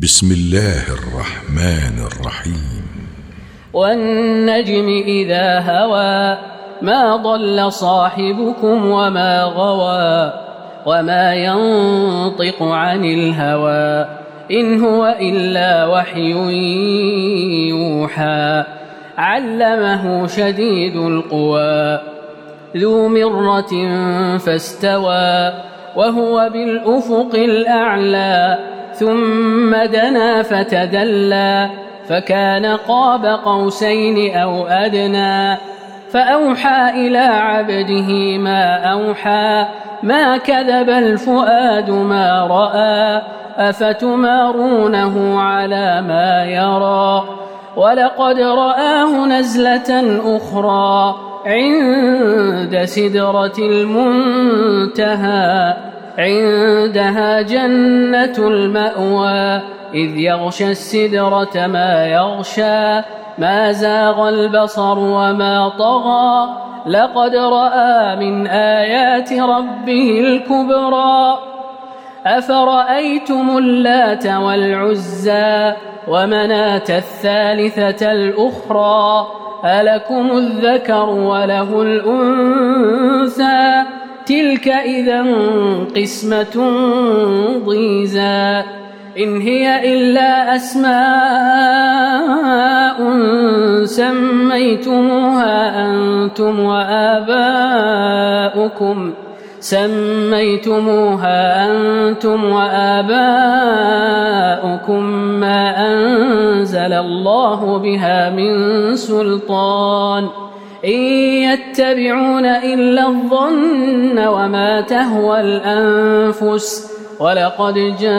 بسم الله الرحمن الرحيم. والنجم إذا هوى ما ضل صاحبكم وما غوى وما ينطق عن الهوى إن هو إلا وحي يوحى علمه شديد القوى ذو مرة فاستوى وهو بالأفق الأعلى ثم دنا فتدلى فكان قاب قوسين أو أدنى فأوحى إلى عبده ما أوحى ما كذب الفؤاد ما رأى أفتمارونه على ما يرى ولقد رآه نزلة أخرى عند سدرة المنتهى عندها جنة المأوى إذ يغشى السدرة ما يغشى ما زاغ البصر وما طغى لقد رأى من آيات ربه الكبرى أفرأيتم اللات والعزى ومناة الثالثة الأخرى ألكم الذكر وله الأنثى تلك إذا قسمة ضيزى إن هي إلا أسماء سميتموها أنتم وآباؤكم ما أنزل الله بها من سلطان إن يتبعون إلا الظن وما تهوى الأنفس ولقد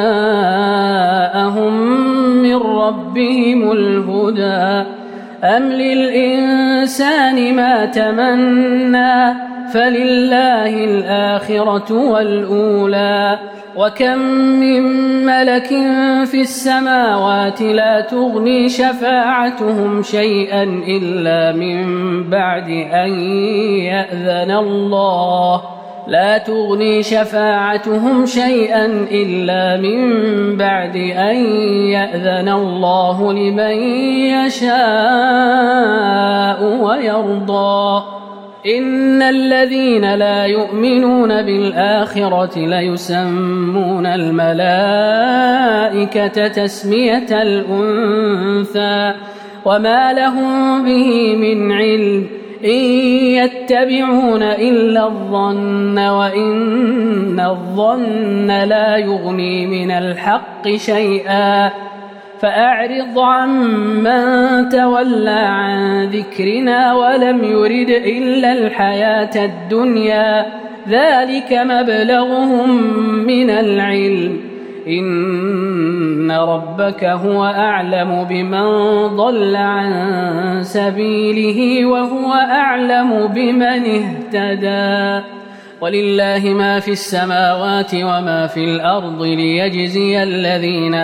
جاءهم من ربهم الهدى أم للإنسان ما تمنى فلله الآخرة والأولى وكم من ملك في السماوات لا تغني شفاعتهم شيئا إلا من بعد أن يأذن الله لمن يشاء ويرضى إن الذين لا يؤمنون بالآخرة ليسمون الملائكة تسمية الأنثى وما لهم به من علم إن يتبعون إلا الظن وإن الظن لا يغني من الحق شيئا فأعرض عمن تولى عن ذكرنا ولم يرد إلا الحياة الدنيا ذلك مبلغهم من العلم إن ربك هو أعلم بمن ضل عن سبيله وهو أعلم بمن اهتدى ولله ما في السماوات وما في الأرض ليجزي الذين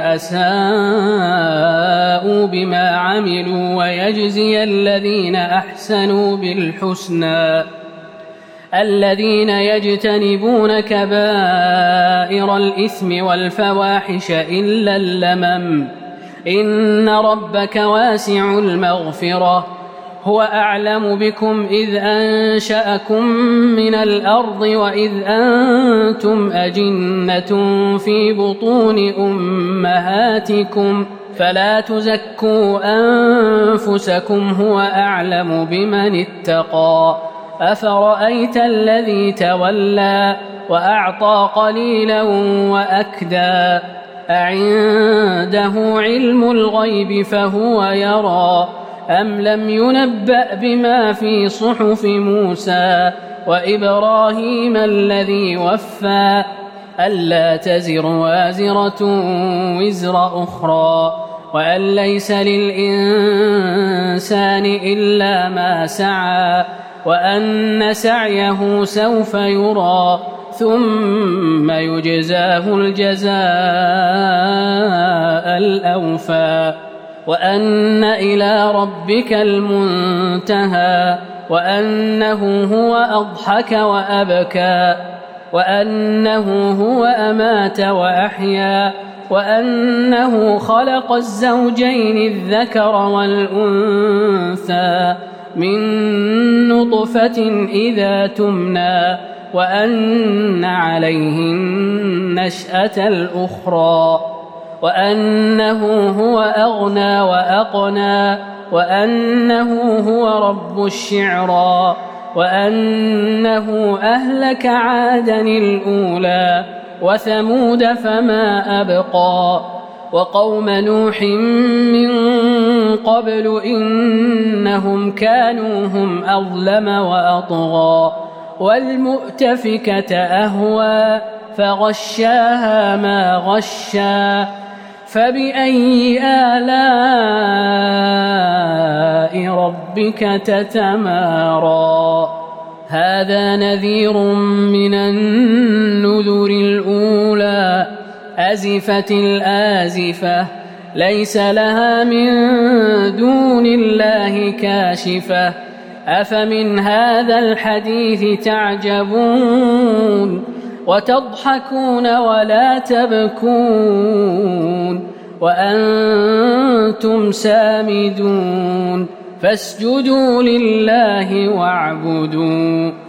أساءوا بما عملوا ويجزي الذين أحسنوا بالحسنى الذين يجتنبون كبائر الإثم والفواحش إلا اللمم إن ربك واسع المغفرة هو أعلم بكم إذ أنشأكم من الأرض وإذ أنتم أجنة في بطون أمهاتكم فلا تزكوا أنفسكم هو أعلم بمن اتقى أفرأيت الذي تولى وأعطى قليلا وأكدى أعنده علم الغيب فهو يرى أم لم ينبأ بما في صحف موسى وإبراهيم الذي وفى ألا تزر وازرة وزر أخرى وأن ليس للإنسان إلا ما سعى وأن سعيه سوف يرى ثم يجزاه الجزاء الأوفى وأن إلى ربك المنتهى وأنه هو أضحك وأبكى وأنه هو أمات وأحيا وأنه خلق الزوجين الذكر والأنثى من نطفة إذا تمنى وأن عليه النشأة الأخرى وأنه هو أغنى وأقنى وأنه هو رب الشعرى وأنه أهلك عادا الأولى وثمود فما أبقى وقوم نوح من قبل إنهم كانوا هم أظلم وأطغى والمؤتفكة أهوى فغشاها ما غشى فبأي آلاء ربك تتمارى هذا نذير من النذر الأولى أزفت الآزفة ليس لها من دون الله كاشفة أفمن هذا الحديث تعجبون وتضحكون ولا تبكون وأنتم سامدون فاسجدوا لله واعبدوا